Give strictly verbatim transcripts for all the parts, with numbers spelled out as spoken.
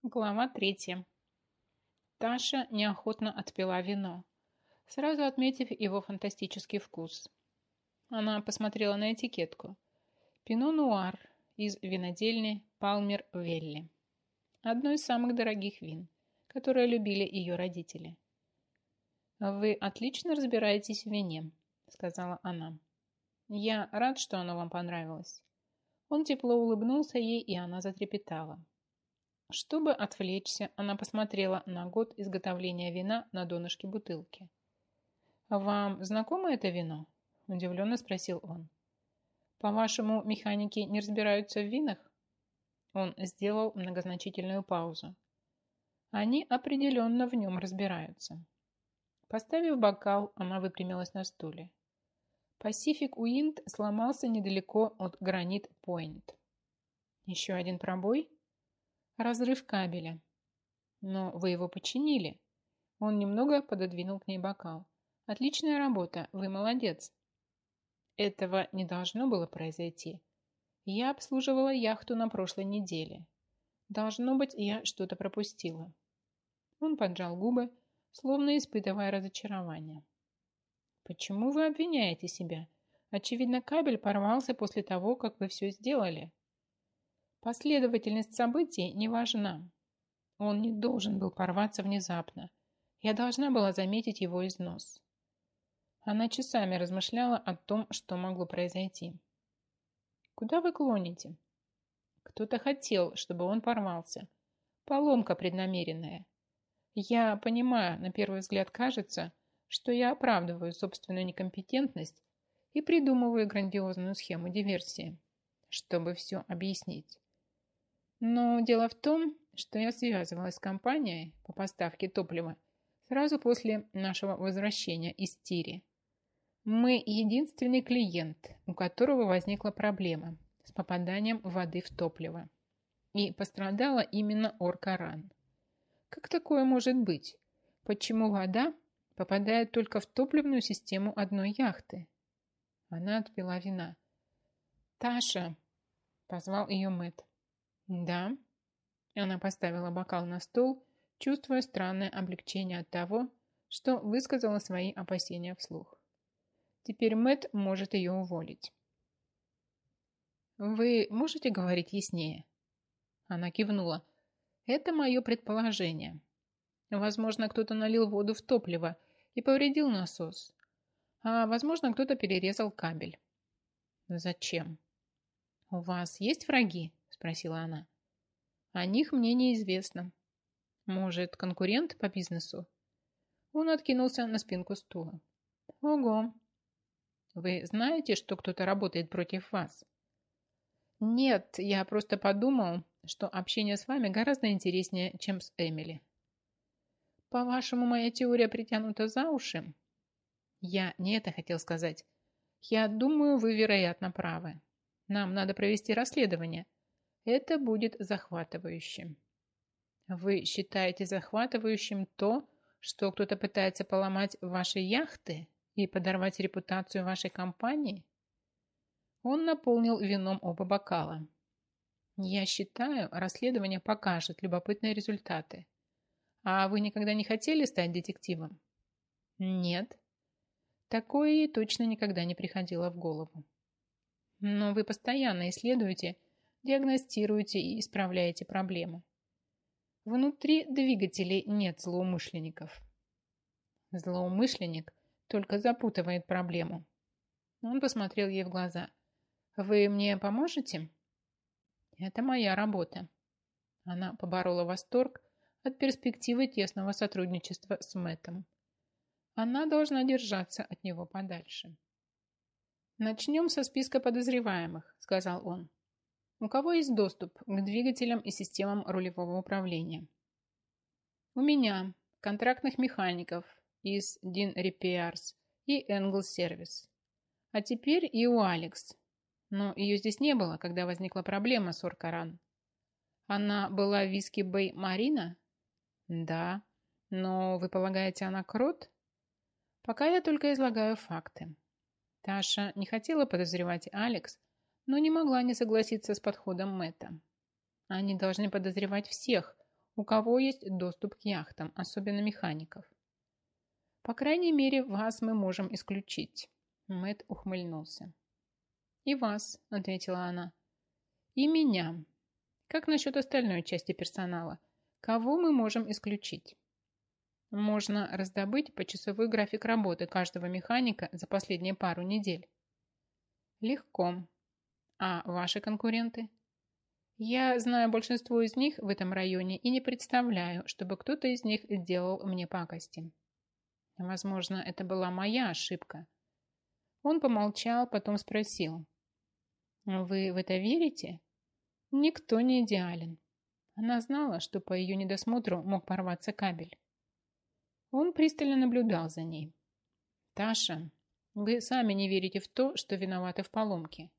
Глава третья. Таша неохотно отпила вино, сразу отметив его фантастический вкус. Она посмотрела на этикетку. Пино-нуар из винодельни Палмер Велли. Одно из самых дорогих вин, которое любили ее родители. «Вы отлично разбираетесь в вине», — сказала она. «Я рад, что оно вам понравилось». Он тепло улыбнулся ей, и она затрепетала. Чтобы отвлечься, она посмотрела на год изготовления вина на донышке бутылки. «Вам знакомо это вино?» – удивленно спросил он. «По-вашему, механики не разбираются в винах?» Он сделал многозначительную паузу. «Они определенно в нем разбираются». Поставив бокал, она выпрямилась на стуле. Pacific Wind сломался недалеко от Гранит Пойнт. «Еще один пробой?» «Разрыв кабеля». «Но вы его починили». Он немного пододвинул к ней бокал. «Отличная работа, вы молодец». Этого не должно было произойти. Я обслуживала яхту на прошлой неделе. Должно быть, я что-то пропустила. Он поджал губы, словно испытывая разочарование. «Почему вы обвиняете себя? Очевидно, кабель порвался после того, как вы все сделали». Последовательность событий не важна. Он не должен был порваться внезапно. Я должна была заметить его износ. Она часами размышляла о том, что могло произойти. «Куда вы клоните?» «Кто-то хотел, чтобы он порвался. Поломка преднамеренная. Я понимаю, на первый взгляд кажется, что я оправдываю собственную некомпетентность и придумываю грандиозную схему диверсии, чтобы все объяснить. Но дело в том, что я связывалась с компанией по поставке топлива сразу после нашего возвращения из Тири. Мы единственный клиент, у которого возникла проблема с попаданием воды в топливо. И пострадала именно Оркаран. Как такое может быть? Почему вода попадает только в топливную систему одной яхты? Она отпила вина. «Таша!» – позвал ее Мэтт. «Да». Она поставила бокал на стол, чувствуя странное облегчение от того, что высказала свои опасения вслух. Теперь Мэтт может ее уволить. «Вы можете говорить яснее?» Она кивнула. «Это мое предположение. Возможно, кто-то налил воду в топливо и повредил насос. А возможно, кто-то перерезал кабель». «Зачем?» «У вас есть враги?» – спросила она. «О них мне неизвестно. Может, конкурент по бизнесу?» Он откинулся на спинку стула. «Ого! Вы знаете, что кто-то работает против вас?» «Нет, я просто подумал, что общение с вами гораздо интереснее, чем с Эмили». «По-вашему, моя теория притянута за уши?» «Я не это хотел сказать. Я думаю, вы, вероятно, правы. Нам надо провести расследование. Это будет захватывающе». «Вы считаете захватывающим то, что кто-то пытается поломать ваши яхты и подорвать репутацию вашей компании?» Он наполнил вином оба бокала. «Я считаю, расследование покажет любопытные результаты. А вы никогда не хотели стать детективом?» «Нет». Такое ей точно никогда не приходило в голову. «Но вы постоянно исследуете, диагностируете и исправляете проблемы. Внутри двигателей нет злоумышленников». «Злоумышленник только запутывает проблему». Он посмотрел ей в глаза. «Вы мне поможете?» «Это моя работа». Она поборола восторг от перспективы тесного сотрудничества с Мэттом. Она должна держаться от него подальше. «Начнем со списка подозреваемых», — сказал он. «У кого есть доступ к двигателям и системам рулевого управления?» «У меня, контрактных механиков из Din Repairs и Engel Service. А теперь и у Алекс. Но ее здесь не было, когда возникла проблема с Оркаран». «Она была в Виски Бэй Марина?» «Да. Но вы полагаете, она крот?» «Пока я только излагаю факты». Таша не хотела подозревать Алекс, но не могла не согласиться с подходом Мэтта. Они должны подозревать всех, у кого есть доступ к яхтам, особенно механиков. По крайней мере, вас мы можем исключить. Мэтт ухмыльнулся. И вас, ответила она. И меня. Как насчет остальной части персонала? Кого мы можем исключить? Можно раздобыть почасовой график работы каждого механика за последние пару недель. Легко. А ваши конкуренты? Я знаю большинство из них в этом районе и не представляю, чтобы кто-то из них делал мне пакости. Возможно, это была моя ошибка. Он помолчал, потом спросил. Вы в это верите? Никто не идеален. Она знала, что по ее недосмотру мог порваться кабель. Он пристально наблюдал за ней. «Таша, вы сами не верите в то, что виноваты в поломке».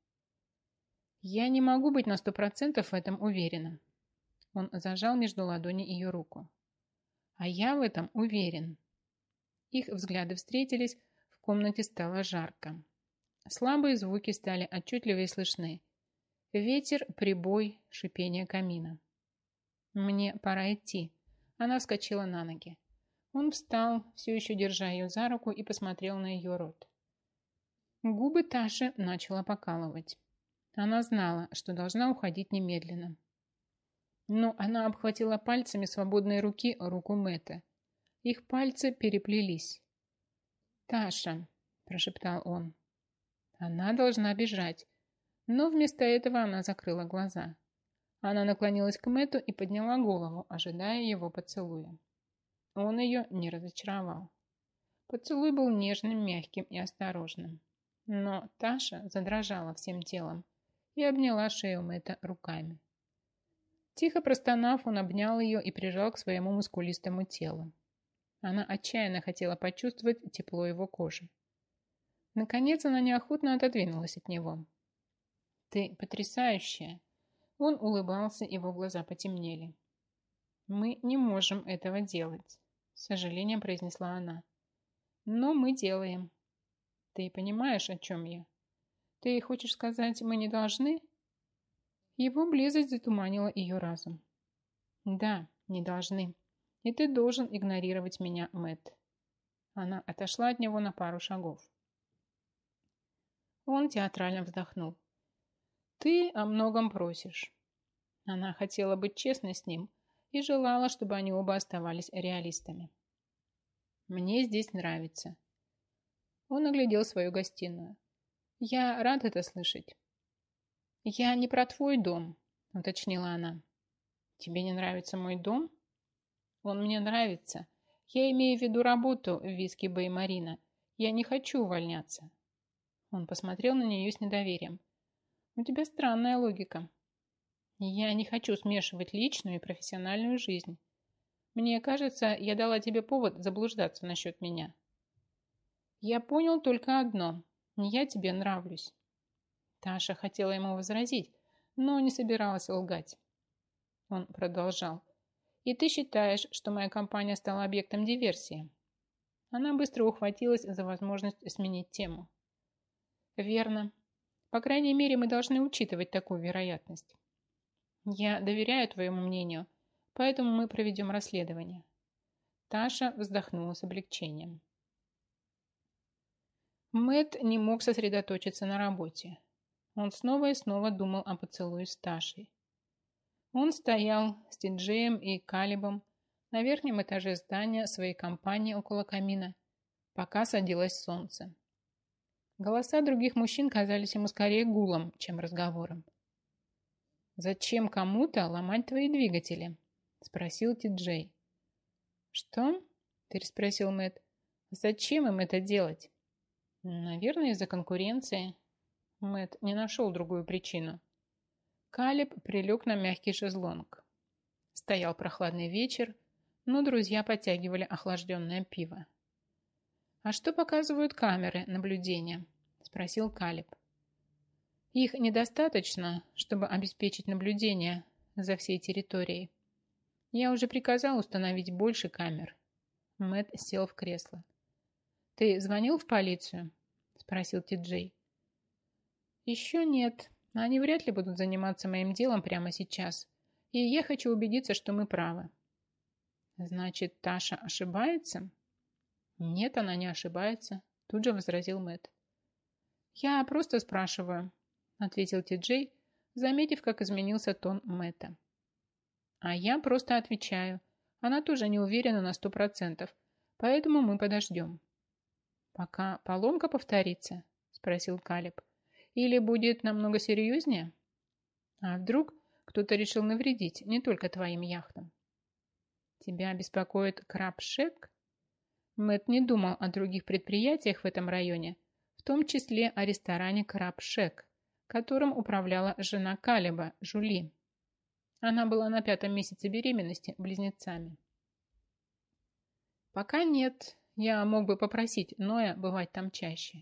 «Я не могу быть на сто процентов в этом уверенным». Он зажал между ладоней ее руку. «А я в этом уверен». Их взгляды встретились, в комнате стало жарко. Слабые звуки стали отчетливее слышны. Ветер, прибой, шипение камина. «Мне пора идти». Она вскочила на ноги. Он встал, все еще держа ее за руку, и посмотрел на ее рот. Губы Таши начала покалывать. Она знала, что должна уходить немедленно. Но она обхватила пальцами свободной руки руку Мэтта. Их пальцы переплелись. «Таша», – прошептал он. Она должна бежать, но вместо этого она закрыла глаза. Она наклонилась к Мэтту и подняла голову, ожидая его поцелуя. Он ее не разочаровал. Поцелуй был нежным, мягким и осторожным. Но Таша задрожала всем телом и обняла шею Мэтта руками. Тихо простонав, он обнял ее и прижал к своему мускулистому телу. Она отчаянно хотела почувствовать тепло его кожи. Наконец она неохотно отодвинулась от него. «Ты потрясающая!» Он улыбался, его глаза потемнели. «Мы не можем этого делать», — с сожалением произнесла она. «Но мы делаем». «Ты понимаешь, о чем я? Ты хочешь сказать, мы не должны?» Его близость затуманила ее разум. «Да, не должны. И ты должен игнорировать меня, Мэтт». Она отошла от него на пару шагов. Он театрально вздохнул. «Ты о многом просишь». Она хотела быть честной с ним и желала, чтобы они оба оставались реалистами. «Мне здесь нравится». Он оглядел свою гостиную. «Я рад это слышать». «Я не про твой дом», — уточнила она. «Тебе не нравится мой дом?» «Он мне нравится. Я имею в виду работу в Виски Бэй Марина. Я не хочу увольняться». Он посмотрел на нее с недоверием. «У тебя странная логика». «Я не хочу смешивать личную и профессиональную жизнь. Мне кажется, я дала тебе повод заблуждаться насчет меня». «Я понял только одно. Я тебе нравлюсь». Таша хотела ему возразить, но не собиралась лгать. Он продолжал. «И ты считаешь, что моя компания стала объектом диверсии?» Она быстро ухватилась за возможность сменить тему. «Верно. По крайней мере, мы должны учитывать такую вероятность. Я доверяю твоему мнению, поэтому мы проведем расследование». Таша вздохнула с облегчением. Мэтт не мог сосредоточиться на работе. Он снова и снова думал о поцелуе с Ташей. Он стоял с Ти-Джеем и Калибом на верхнем этаже здания своей компании около камина, пока садилось солнце. Голоса других мужчин казались ему скорее гулом, чем разговором. «Зачем кому-то ломать твои двигатели?» – спросил Ти-Джей. «Что?» – переспросил Мэтт. «Зачем им это делать?» «Наверное, из-за конкуренции». Мэтт не нашел другую причину. Калиб прилег на мягкий шезлонг. Стоял прохладный вечер, но друзья подтягивали охлажденное пиво. «А что показывают камеры наблюдения?» – спросил Калиб. «Их недостаточно, чтобы обеспечить наблюдение за всей территорией. Я уже приказал установить больше камер». Мэтт сел в кресло. «Ты звонил в полицию?» – спросил Ти-Джей. «Еще нет. Они вряд ли будут заниматься моим делом прямо сейчас. И я хочу убедиться, что мы правы. Значит, Таша ошибается? Нет, она не ошибается, тут же возразил Мэтт. Я просто спрашиваю, ответил Ти-Джей, заметив, как изменился тон Мэтта. А я просто отвечаю. Она тоже не уверена на сто процентов, поэтому мы подождем. Пока поломка повторится, спросил Калеб. Или будет намного серьезнее? А вдруг кто-то решил навредить не только твоим яхтам? Тебя беспокоит Крабшек? Мэтт не думал о других предприятиях в этом районе, в том числе о ресторане Крабшек, которым управляла жена Калеба, Жули. Она была на пятом месяце беременности близнецами. Пока нет, я мог бы попросить Ноя бывать там чаще.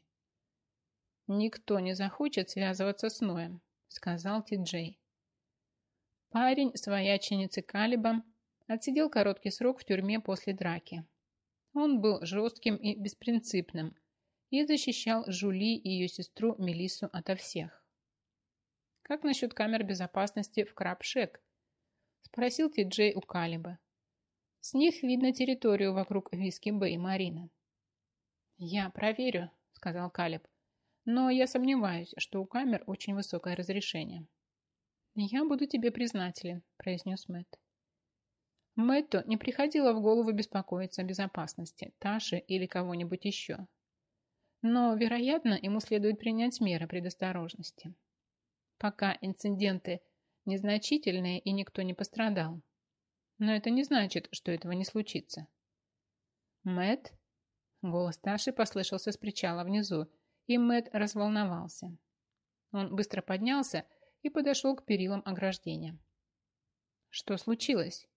Никто не захочет связываться с Ноем, сказал Ти-Джей. Парень свояченицы Калеба отсидел короткий срок в тюрьме после драки. Он был жестким и беспринципным и защищал Жули и ее сестру Мелиссу ото всех. «Как насчет камер безопасности в Крабшек?» – спросил Ти-Джей у Калеба. «С них видно территорию вокруг Виски-Бэй-Марина». «Я проверю», – сказал Калеб, – «но я сомневаюсь, что у камер очень высокое разрешение». «Я буду тебе признателен», – произнес Мэтт. Мэтту не приходило в голову беспокоиться о безопасности Таши или кого-нибудь еще. Но, вероятно, ему следует принять меры предосторожности. Пока инциденты незначительные и никто не пострадал. Но это не значит, что этого не случится. «Мэтт?» Голос Таши послышался с причала внизу, и Мэтт разволновался. Он быстро поднялся и подошел к перилам ограждения. «Что случилось?»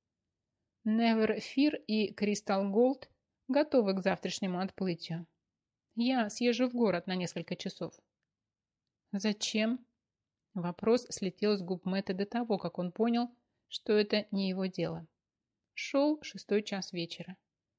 Never Fear и Crystal Gold готовы к завтрашнему отплытию. Я съезжу в город на несколько часов. Зачем? Вопрос слетел с губ Мэтта до того, как он понял, что это не его дело. Шел шестой час вечера.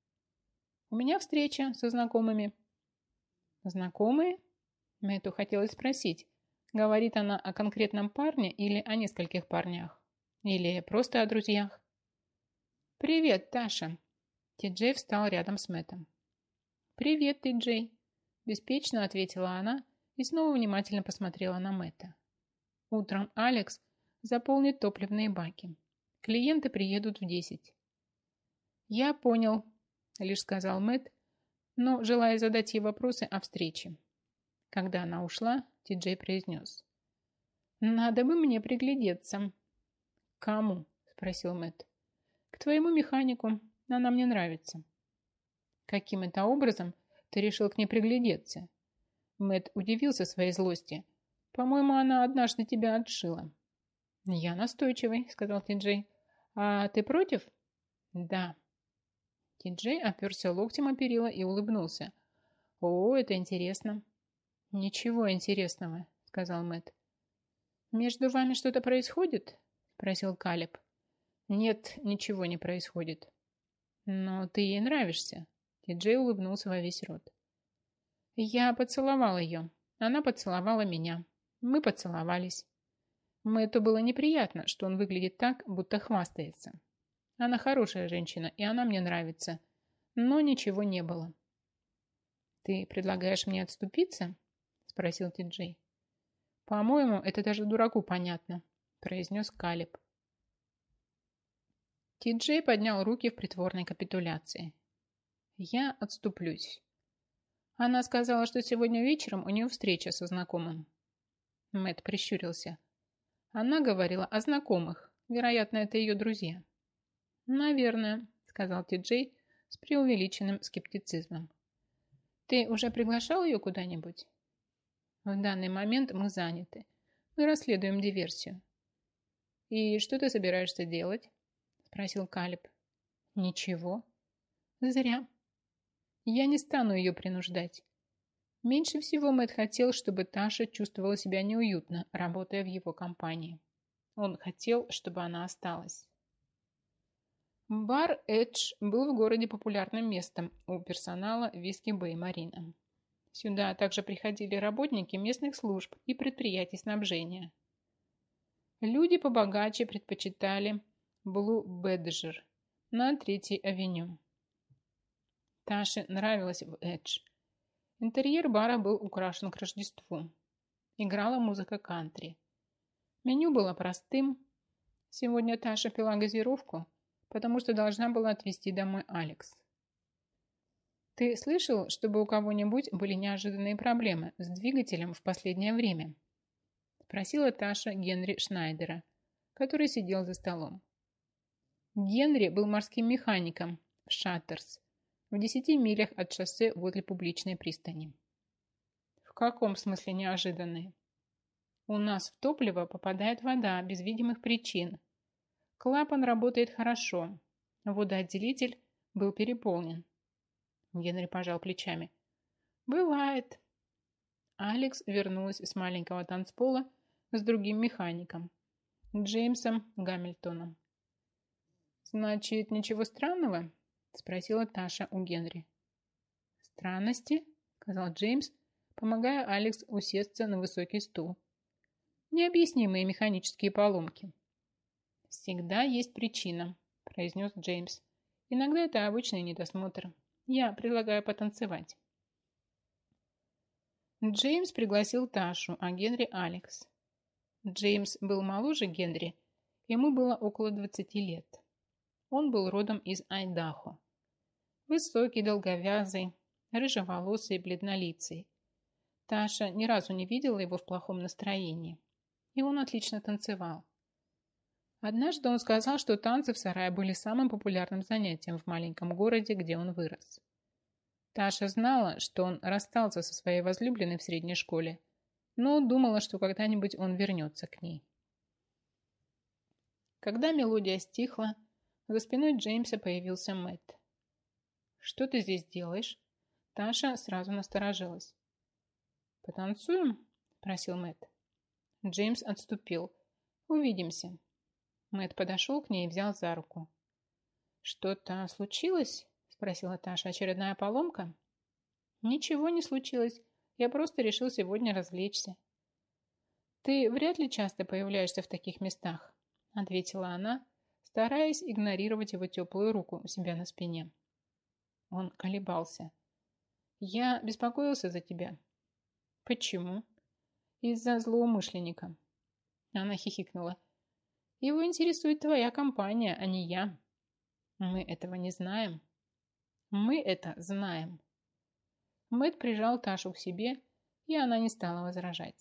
У меня встреча со знакомыми. Знакомые? Мэтту хотелось спросить, говорит она о конкретном парне или о нескольких парнях? Или просто о друзьях? «Привет, Таша!» Ти-Джей встал рядом с Мэттом. «Привет, Ти-Джей!» Беспечно ответила она и снова внимательно посмотрела на Мэтта. «Утром Алекс заполнит топливные баки. Клиенты приедут в десять». «Я понял», — лишь сказал Мэтт, но, желая задать ей вопросы о встрече. Когда она ушла, Ти-Джей произнес. «Надо бы мне приглядеться». «Кому?» — спросил Мэтт. «К твоему механику. Она мне нравится». «Каким это образом ты решил к ней приглядеться?» Мэтт удивился своей злости. «По-моему, она однажды тебя отшила». «Я настойчивый», — сказал Ти-Джей. «А ты против?» «Да». Ти-Джей оперся локтем о перила и улыбнулся. «О, это интересно». «Ничего интересного», — сказал Мэтт. «Между вами что-то происходит?» — спросил Калеб. «Нет, ничего не происходит». «Но ты ей нравишься», — Ти-Джей улыбнулся во весь рот. «Я поцеловал ее. Она поцеловала меня. Мы поцеловались. Мэтту было неприятно, что он выглядит так, будто хвастается. Она хорошая женщина, и она мне нравится. Но ничего не было». «Ты предлагаешь мне отступиться?» — спросил Ти-Джей. «По-моему, это даже дураку понятно», — произнес Калеб. Ти-Джей поднял руки в притворной капитуляции. «Я отступлюсь». Она сказала, что сегодня вечером у нее встреча со знакомым. Мэтт прищурился. Она говорила о знакомых. Вероятно, это ее друзья. «Наверное», — сказал Ти-Джей с преувеличенным скептицизмом. «Ты уже приглашал ее куда-нибудь?» «В данный момент мы заняты. Мы расследуем диверсию». «И что ты собираешься делать?» — спросил Калеб. «Ничего». «Зря. Я не стану ее принуждать». Меньше всего Мэтт хотел, чтобы Таша чувствовала себя неуютно, работая в его компании. Он хотел, чтобы она осталась. Бар «Эдж» был в городе популярным местом у персонала Виски-Бэй-Марина. Сюда также приходили работники местных служб и предприятий снабжения. Люди побогаче предпочитали Блу Бэджер, на Третьей авеню. Таше нравилось в Эдж. Интерьер бара был украшен к Рождеству. Играла музыка кантри. Меню было простым. Сегодня Таша пила газировку, потому что должна была отвезти домой Алекс. «Ты слышал, чтобы у кого-нибудь были неожиданные проблемы с двигателем в последнее время?» Спросила Таша Генри Шнайдера, который сидел за столом. Генри был морским механиком в Шаттерс, в десяти милях от шоссе возле публичной пристани. «В каком смысле неожиданные?» «У нас в топливо попадает вода без видимых причин. Клапан работает хорошо. Водоотделитель был переполнен». Генри пожал плечами. «Бывает». Алекс вернулась с маленького танцпола с другим механиком, Джеймсом Гамильтоном. «Значит, ничего странного?» – спросила Таша у Генри. «Странности?» – сказал Джеймс, помогая Алекс усесться на высокий стул. «Необъяснимые механические поломки». «Всегда есть причина», – произнес Джеймс. «Иногда это обычный недосмотр. Я предлагаю потанцевать». Джеймс пригласил Ташу, а Генри – Алекс. Джеймс был моложе Генри, ему было около двадцати лет. Он был родом из Айдахо. Высокий, долговязый, рыжеволосый, бледнолицый. Таша ни разу не видела его в плохом настроении, и он отлично танцевал. Однажды он сказал, что танцы в сарае были самым популярным занятием в маленьком городе, где он вырос. Таша знала, что он расстался со своей возлюбленной в средней школе, но думала, что когда-нибудь он вернется к ней. Когда мелодия стихла, за спиной Джеймса появился Мэтт. «Что ты здесь делаешь?» Таша сразу насторожилась. «Потанцуем?» – просил Мэтт. Джеймс отступил. «Увидимся». Мэтт подошел к ней и взял за руку. «Что-то случилось?» – спросила Таша. «Очередная поломка?» «Ничего не случилось. Я просто решил сегодня развлечься». «Ты вряд ли часто появляешься в таких местах», – ответила она, стараясь игнорировать его теплую руку у себя на спине. Он колебался. «Я беспокоился за тебя». «Почему?» «Из-за злоумышленника». Она хихикнула. «Его интересует твоя компания, а не я». «Мы этого не знаем». «Мы это знаем». Мэтт прижал Ташу к себе, и она не стала возражать.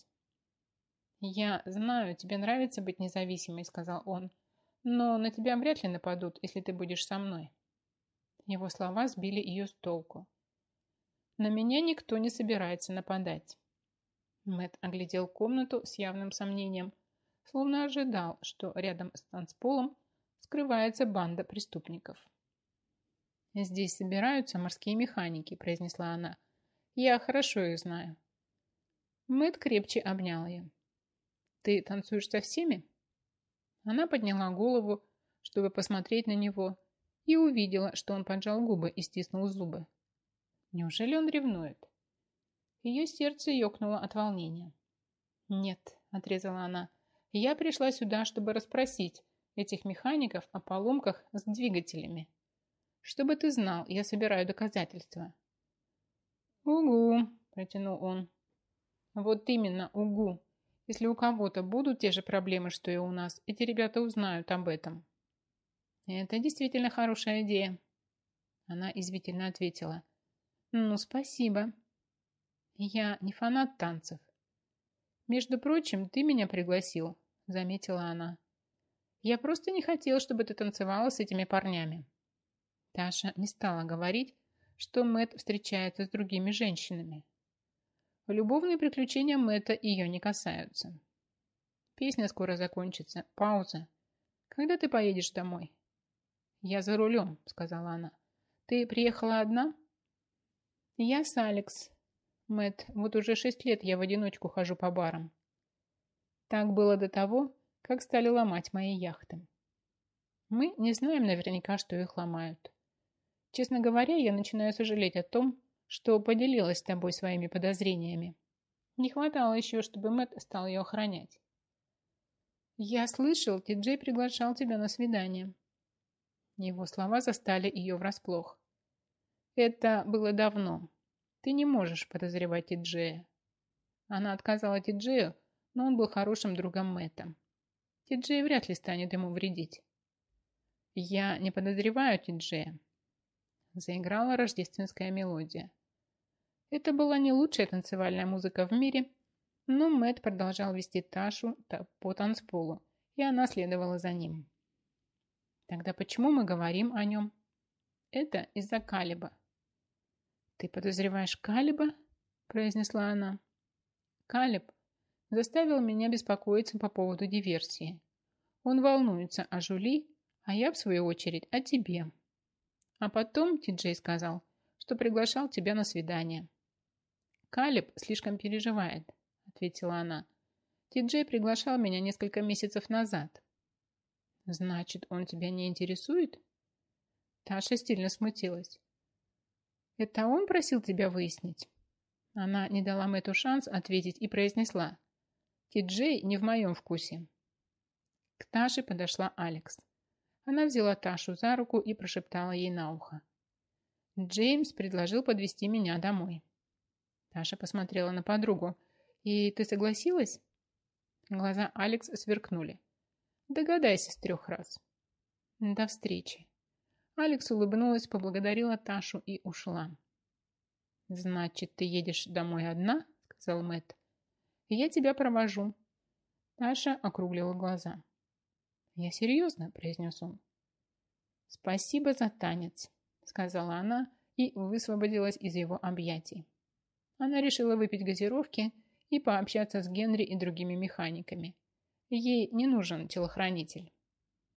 «Я знаю, тебе нравится быть независимой», — сказал он, «но на тебя вряд ли нападут, если ты будешь со мной». Его слова сбили ее с толку. «На меня никто не собирается нападать». Мэтт оглядел комнату с явным сомнением, словно ожидал, что рядом с танцполом скрывается банда преступников. «Здесь собираются морские механики», – произнесла она. «Я хорошо их знаю». Мэтт крепче обнял ее. «Ты танцуешь со всеми?» Она подняла голову, чтобы посмотреть на него, и увидела, что он поджал губы и стиснул зубы. Неужели он ревнует? Ее сердце ёкнуло от волнения. «Нет», – отрезала она, – «я пришла сюда, чтобы расспросить этих механиков о поломках с двигателями. Чтобы ты знал, я собираю доказательства». «Угу», – протянул он. «Вот именно, угу. Если у кого-то будут те же проблемы, что и у нас, эти ребята узнают об этом». «Это действительно хорошая идея», – она извительно ответила. «Ну, спасибо. Я не фанат танцев». «Между прочим, ты меня пригласил», – заметила она. «Я просто не хотел, чтобы ты танцевала с этими парнями». Таша не стала говорить, что Мэтт встречается с другими женщинами. Любовные приключения Мэтта ее не касаются. Песня скоро закончится. Пауза. «Когда ты поедешь домой?» «Я за рулем», – сказала она. «Ты приехала одна?» «Я с Алекс. Мэтт, вот уже шесть лет я в одиночку хожу по барам». Так было до того, как стали ломать мои яхты. Мы не знаем наверняка, что их ломают. Честно говоря, я начинаю сожалеть о том, что поделилась с тобой своими подозрениями. Не хватало еще, чтобы Мэтт стал ее охранять. «Я слышал, Ти-Джей приглашал тебя на свидание». Его слова застали ее врасплох. Это было давно. Ты не можешь подозревать Ти-Джея. Она отказала Ти-Джею, но он был хорошим другом Мэтта. Ти-Джей вряд ли станет ему вредить. Я не подозреваю Ти-Джея. Заиграла рождественская мелодия. Это была не лучшая танцевальная музыка в мире, но Мэтт продолжал вести Ташу по танцполу, и она следовала за ним. Тогда почему мы говорим о нем? Это из-за Калеба. Ты подозреваешь Калеба? Произнесла она. Калеб заставил меня беспокоиться по поводу диверсии. Он волнуется о Жули, а я, в свою очередь, о тебе. А потом Ти-Джей сказал, что приглашал тебя на свидание. Калеб слишком переживает, ответила она. Ти-Джей приглашал меня несколько месяцев назад. Значит, он тебя не интересует? Таша сильно смутилась. Это он просил тебя выяснить? Она не дала Мэтту шанс ответить и произнесла. Ти-Джей не в моем вкусе. К Таше подошла Алекс. Она взяла Ташу за руку и прошептала ей на ухо. Джеймс предложил подвезти меня домой. Таша посмотрела на подругу. И ты согласилась? Глаза Алекс сверкнули. Догадайся с трех раз. До встречи. Алекс улыбнулась, поблагодарила Ташу и ушла. «Значит, ты едешь домой одна?» — сказал Мэтт. «Я тебя провожу». Таша округлила глаза. «Я серьезно», — произнес он. «Спасибо за танец», — сказала она и высвободилась из его объятий. Она решила выпить газировки и пообщаться с Генри и другими механиками. Ей не нужен телохранитель.